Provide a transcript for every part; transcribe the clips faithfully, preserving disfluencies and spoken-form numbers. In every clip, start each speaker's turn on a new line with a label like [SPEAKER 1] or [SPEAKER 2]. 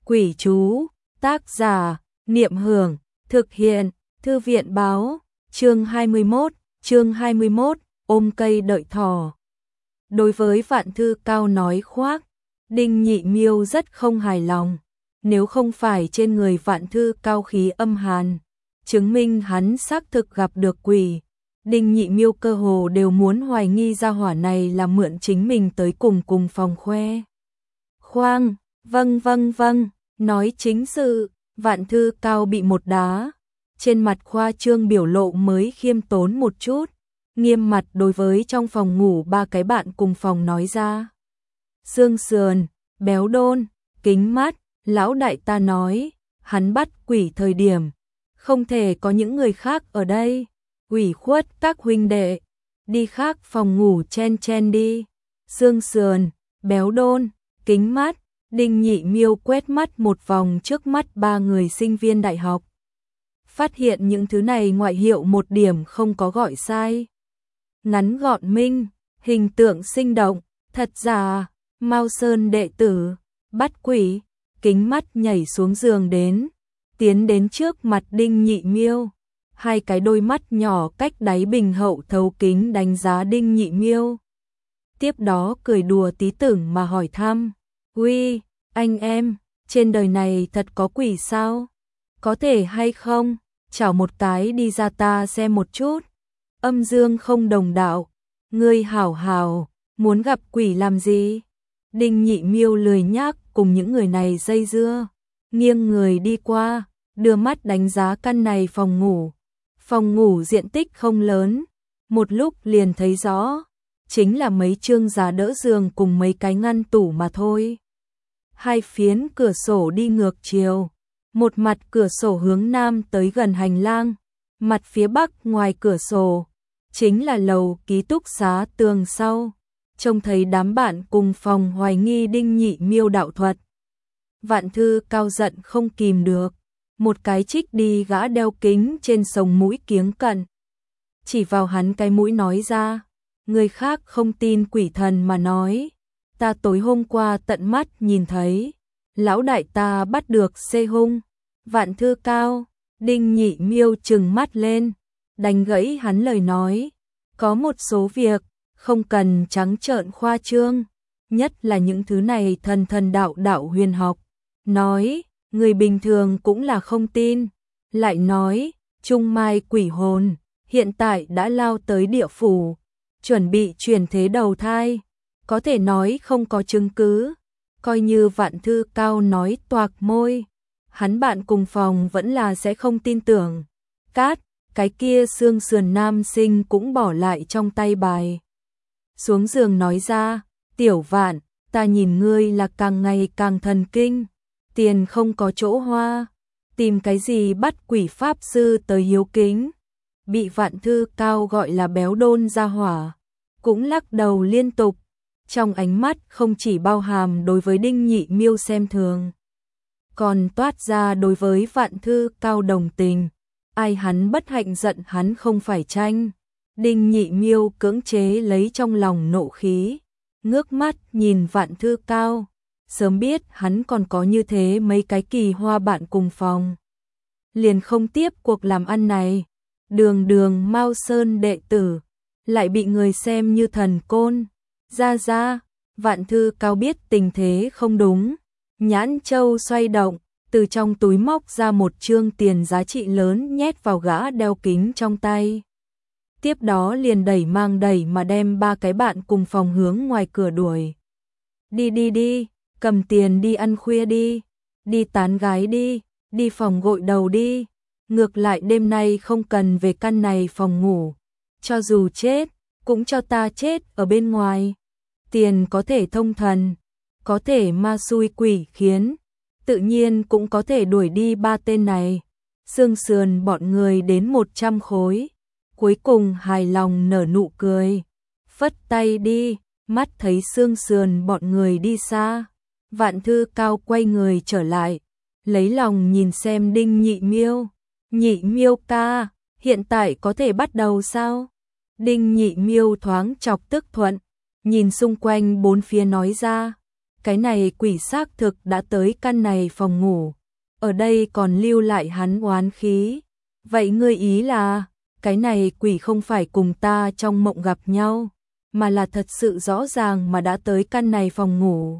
[SPEAKER 1] Quỷ chú, tác giả, Niệm Hưởng, thực hiện, Thư viện báo, chương hai mươi mốt, chương hai mươi mốt, ôm cây đợi thỏ. Đối với Vạn Thư Cao nói khoác, Đinh Nhị Miêu rất không hài lòng, nếu không phải trên người Vạn Thư Cao khí âm hàn, chứng minh hắn xác thực gặp được quỷ, Đinh Nhị Miêu cơ hồ đều muốn hoài nghi gia hỏa này là mượn chính mình tới cùng cùng phòng khoe. Khoang, vâng vâng vâng, nói chính sự, Vạn Thư Cao bị một đá, trên mặt khoa trương biểu lộ mới khiêm tốn một chút, nghiêm mặt đối với trong phòng ngủ ba cái bạn cùng phòng nói ra. Xương sườn, béo đôn, kính mắt, lão đại ta nói, hắn bắt quỷ thời điểm, không thể có những người khác ở đây, ủy khuất các huynh đệ, đi khác phòng ngủ chen chen đi. Xương sườn, béo đôn, kính mắt, Đinh Nhị Miêu quét mắt một vòng trước mắt ba người sinh viên đại học. Phát hiện những thứ này ngoại hiệu một điểm không có gọi sai. Ngắn gọn minh, hình tượng sinh động, thật giả, Mao Sơn đệ tử, bắt quỷ, kính mắt nhảy xuống giường đến, tiến đến trước mặt Đinh Nhị Miêu. Hai cái đôi mắt nhỏ cách đáy bình hậu thấu kính đánh giá Đinh Nhị Miêu. Tiếp đó cười đùa tí tưởng mà hỏi thăm. Uy, anh em, trên đời này thật có quỷ sao? Có thể hay không? Chào một cái đi ra ta xem một chút. Âm dương không đồng đạo. Ngươi hảo hảo, muốn gặp quỷ làm gì? Đinh Nhị Miêu lười nhác cùng những người này dây dưa. Nghiêng người đi qua, đưa mắt đánh giá căn này phòng ngủ. Phòng ngủ diện tích không lớn, một lúc liền thấy rõ, chính là mấy chương giá đỡ giường cùng mấy cái ngăn tủ mà thôi. Hai phiến cửa sổ đi ngược chiều, một mặt cửa sổ hướng nam tới gần hành lang, mặt phía bắc ngoài cửa sổ, chính là lầu ký túc xá tường sau, trông thấy đám bạn cùng phòng hoài nghi Đinh Nhị Miêu đạo thuật. Vạn Thư Cao giận không kìm được, một cái trích đi gã đeo kính trên sống mũi kiếng cận. Chỉ vào hắn cái mũi nói ra, người khác không tin quỷ thần mà nói, ta tối hôm qua tận mắt nhìn thấy, lão đại ta bắt được xê hung. Vạn Thư Cao, Đinh Nhị Miêu trừng mắt lên, đánh gãy hắn lời nói, có một số việc, không cần trắng trợn khoa trương, nhất là những thứ này thần thần đạo đạo huyền học, nói, người bình thường cũng là không tin, lại nói, Trung Mai quỷ hồn, hiện tại đã lao tới địa phủ, chuẩn bị chuyển thế đầu thai, có thể nói không có chứng cứ, coi như Vạn Thư Cao nói toạc môi, hắn bạn cùng phòng vẫn là sẽ không tin tưởng. Cát, cái kia xương sườn nam sinh cũng bỏ lại trong tay bài. Xuống giường nói ra, tiểu Vạn, ta nhìn ngươi là càng ngày càng thần kinh, tiền không có chỗ hoa, tìm cái gì bắt quỷ pháp sư tới hiếu kính. Bị Vạn Thư Cao gọi là béo đôn ra hỏa, cũng lắc đầu liên tục, trong ánh mắt không chỉ bao hàm đối với Đinh Nhị Miêu xem thường, còn toát ra đối với Vạn Thư Cao đồng tình, ai hắn bất hạnh giận hắn không phải tranh. Đinh Nhị Miêu cưỡng chế lấy trong lòng nộ khí, ngước mắt nhìn Vạn Thư Cao, sớm biết hắn còn có như thế mấy cái kỳ hoa bạn cùng phòng, liền không tiếp cuộc làm ăn này. Đường đường Mao Sơn đệ tử, lại bị người xem như thần côn. Ra ra, Vạn Thư Cao biết tình thế không đúng, nhãn châu xoay động, từ trong túi móc ra một trương tiền giá trị lớn nhét vào gã đeo kính trong tay. Tiếp đó liền đẩy mang đẩy mà đem ba cái bạn cùng phòng hướng ngoài cửa đuổi. Đi đi đi, cầm tiền đi ăn khuya đi, đi tán gái đi, đi phòng gội đầu đi. Ngược lại đêm nay không cần về căn này phòng ngủ, cho dù chết, cũng cho ta chết ở bên ngoài. Tiền có thể thông thần, có thể ma xui quỷ khiến, tự nhiên cũng có thể đuổi đi ba tên này. Xương sườn bọn người đến một trăm khối, cuối cùng hài lòng nở nụ cười, phất tay đi, mắt thấy xương sườn bọn người đi xa. Vạn Thư Cao quay người trở lại, lấy lòng nhìn xem Đinh Nhị Miêu. Nhị Miêu ca, hiện tại có thể bắt đầu sao? Đinh Nhị Miêu thoáng chọc tức thuận, nhìn xung quanh bốn phía nói ra, cái này quỷ xác thực đã tới căn này phòng ngủ, ở đây còn lưu lại hắn oán khí. Vậy ngươi ý là, cái này quỷ không phải cùng ta trong mộng gặp nhau, mà là thật sự rõ ràng mà đã tới căn này phòng ngủ.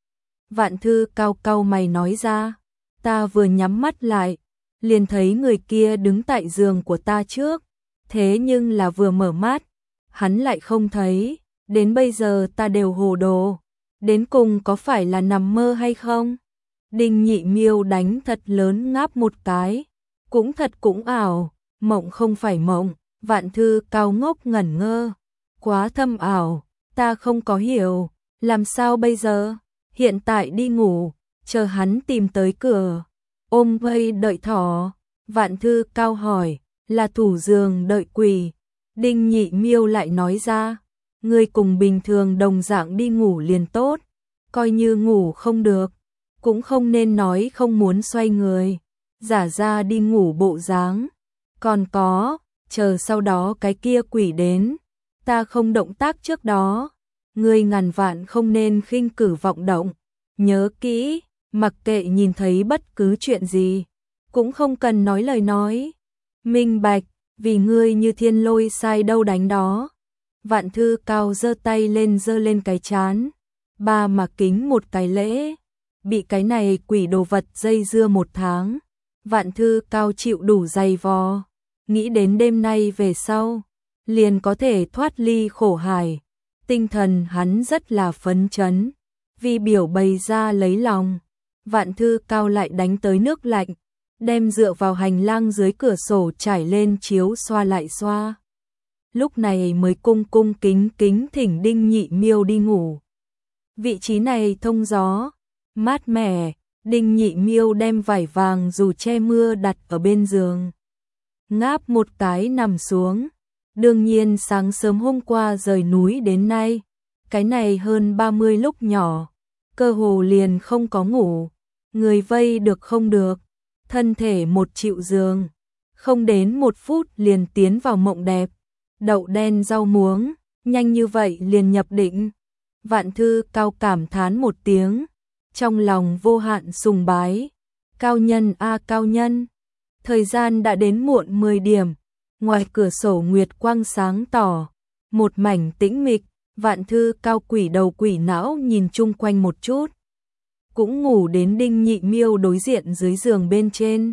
[SPEAKER 1] Vạn Thư cau cau mày nói ra, ta vừa nhắm mắt lại, liền thấy người kia đứng tại giường của ta trước, thế nhưng là vừa mở mắt, hắn lại không thấy, đến bây giờ ta đều hồ đồ, đến cùng có phải là nằm mơ hay không? Đinh Nhị Miêu đánh thật lớn ngáp một cái, cũng thật cũng ảo, mộng không phải mộng. Vạn Thư cao ngốc ngẩn ngơ, quá thâm ảo, ta không có hiểu, làm sao bây giờ? Hiện tại đi ngủ, chờ hắn tìm tới cửa, ôm vây đợi thỏ. Vạn Thư cao hỏi, là thủ giường đợi quỷ. Đinh Nhị Miêu lại nói ra, ngươi cùng bình thường đồng dạng đi ngủ liền tốt, coi như ngủ không được, cũng không nên nói không muốn xoay người, giả ra đi ngủ bộ dáng. Còn có, chờ sau đó cái kia quỷ đến, ta không động tác trước đó, ngươi ngàn vạn không nên khinh cử vọng động, nhớ kỹ, mặc kệ nhìn thấy bất cứ chuyện gì, cũng không cần nói lời nói. Minh bạch, vì ngươi như thiên lôi sai đâu đánh đó. Vạn Thư cao giơ tay lên giơ lên cái chán, ba mà kính một cái lễ, bị cái này quỷ đồ vật dây dưa một tháng, Vạn Thư cao chịu đủ dày vò, nghĩ đến đêm nay về sau, liền có thể thoát ly khổ hải, tinh thần hắn rất là phấn chấn, vì biểu bày ra lấy lòng. Vạn Thư cao lại đánh tới nước lạnh, đem dựa vào hành lang dưới cửa sổ trải lên chiếu xoa lại xoa. Lúc này mới cung cung kính kính thỉnh Đinh Nhị Miêu đi ngủ. Vị trí này thông gió, mát mẻ, Đinh Nhị Miêu đem vải vàng dù che mưa đặt ở bên giường. Ngáp một cái nằm xuống. Đương nhiên sáng sớm hôm qua rời núi đến nay, cái này hơn ba mươi lúc nhỏ, cơ hồ liền không có ngủ, người vây được không được, thân thể một chịu giường, không đến một phút liền tiến vào mộng đẹp, đậu đen rau muống, nhanh như vậy liền nhập định. Vạn Thư cao cảm thán một tiếng, trong lòng vô hạn sùng bái, cao nhân a cao nhân. Thời gian đã đến muộn mười điểm, ngoài cửa sổ nguyệt quang sáng tỏ, một mảnh tĩnh mịch. Vạn Thư cao quỷ đầu quỷ não nhìn chung quanh một chút, cũng ngủ đến Đinh Nhị Miêu đối diện dưới giường bên trên.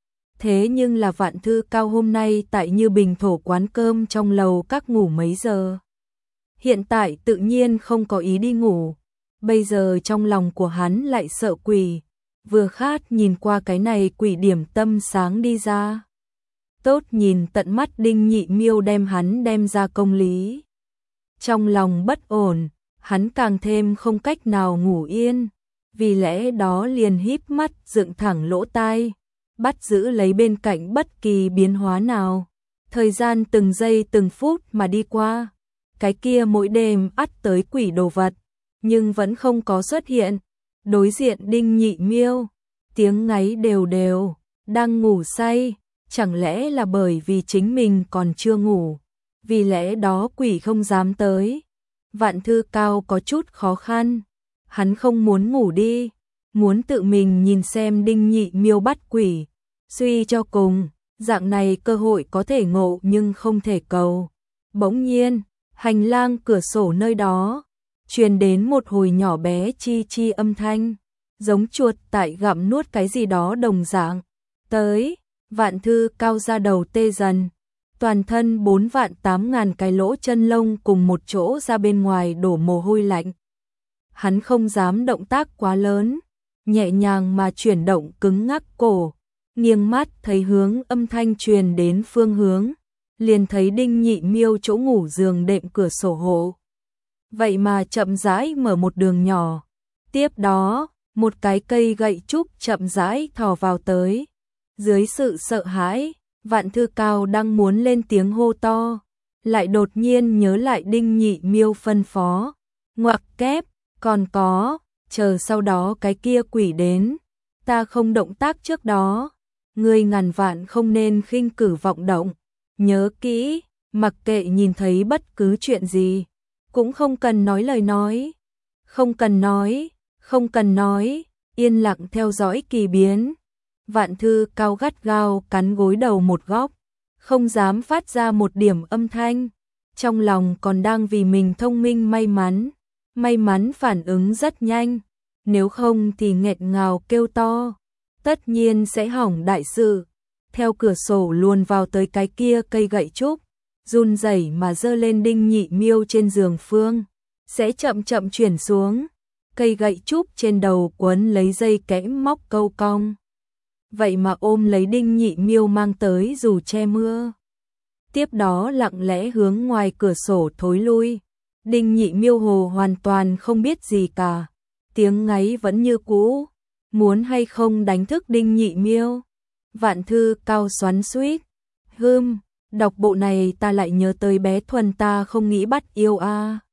[SPEAKER 1] Thế nhưng là Vạn Thư cao hôm nay tại Như Bình thổ quán cơm trong lầu các ngủ mấy giờ. Hiện tại tự nhiên không có ý đi ngủ, bây giờ trong lòng của hắn lại sợ quỷ, vừa khát nhìn qua cái này quỷ điểm tâm sáng đi ra. Tốt nhìn tận mắt Đinh Nhị Miêu đem hắn đem ra công lý. Trong lòng bất ổn, hắn càng thêm không cách nào ngủ yên, vì lẽ đó liền híp mắt dựng thẳng lỗ tai, bắt giữ lấy bên cạnh bất kỳ biến hóa nào. Thời gian từng giây từng phút mà đi qua, cái kia mỗi đêm ắt tới quỷ đồ vật, nhưng vẫn không có xuất hiện. Đối diện Đinh Nhị Miêu, tiếng ngáy đều đều, đang ngủ say, chẳng lẽ là bởi vì chính mình còn chưa ngủ, vì lẽ đó quỷ không dám tới. Vạn Thư cao có chút khó khăn, hắn không muốn ngủ đi, muốn tự mình nhìn xem Đinh Nhị Miêu bắt quỷ, suy cho cùng, dạng này cơ hội có thể ngộ nhưng không thể cầu. Bỗng nhiên, hành lang cửa sổ nơi đó truyền đến một hồi nhỏ bé chi chi âm thanh, giống chuột tại gặm nuốt cái gì đó đồng dạng. Tới, Vạn Thư cao ra đầu tê dần, toàn thân bốn vạn tám ngàn cái lỗ chân lông cùng một chỗ ra bên ngoài đổ mồ hôi lạnh. Hắn không dám động tác quá lớn, nhẹ nhàng mà chuyển động cứng ngắc cổ, nghiêng mắt thấy hướng âm thanh truyền đến phương hướng, liền thấy Đinh Nhị Miêu chỗ ngủ giường đệm cửa sổ hộ. Vậy mà chậm rãi mở một đường nhỏ, tiếp đó, một cái cây gậy trúc chậm rãi thò vào tới. Dưới sự sợ hãi, Vạn Thư cao đang muốn lên tiếng hô to, lại đột nhiên nhớ lại Đinh Nhị Miêu phân phó, ngoặc kép, còn có, chờ sau đó cái kia quỷ đến, ta không động tác trước đó, ngươi ngàn vạn không nên khinh cử vọng động, nhớ kỹ, mặc kệ nhìn thấy bất cứ chuyện gì, cũng không cần nói lời nói, không cần nói, Không cần nói, yên lặng theo dõi kỳ biến. Vạn Thư Cao gắt gao cắn gối đầu một góc, không dám phát ra một điểm âm thanh, trong lòng còn đang vì mình thông minh may mắn, may mắn phản ứng rất nhanh, nếu không thì nghẹn ngào kêu to, tất nhiên sẽ hỏng đại sự. Theo cửa sổ luồn vào tới cái kia cây gậy trúc, run rẩy mà giơ lên Đinh Nhị Miêu trên giường phương, sẽ chậm chậm chuyển xuống, cây gậy trúc trên đầu quấn lấy dây kẽm móc câu cong. Vậy mà ôm lấy Đinh Nhị Miêu mang tới dù che mưa. Tiếp đó lặng lẽ hướng ngoài cửa sổ thối lui. Đinh Nhị Miêu hồ hoàn toàn không biết gì cả. Tiếng ngáy vẫn như cũ. Muốn hay không đánh thức Đinh Nhị Miêu? Vạn Thư Cao xoắn xuýt. Hừm, đọc bộ này ta lại nhớ tới bé Thuần ta không nghĩ bắt yêu a. À.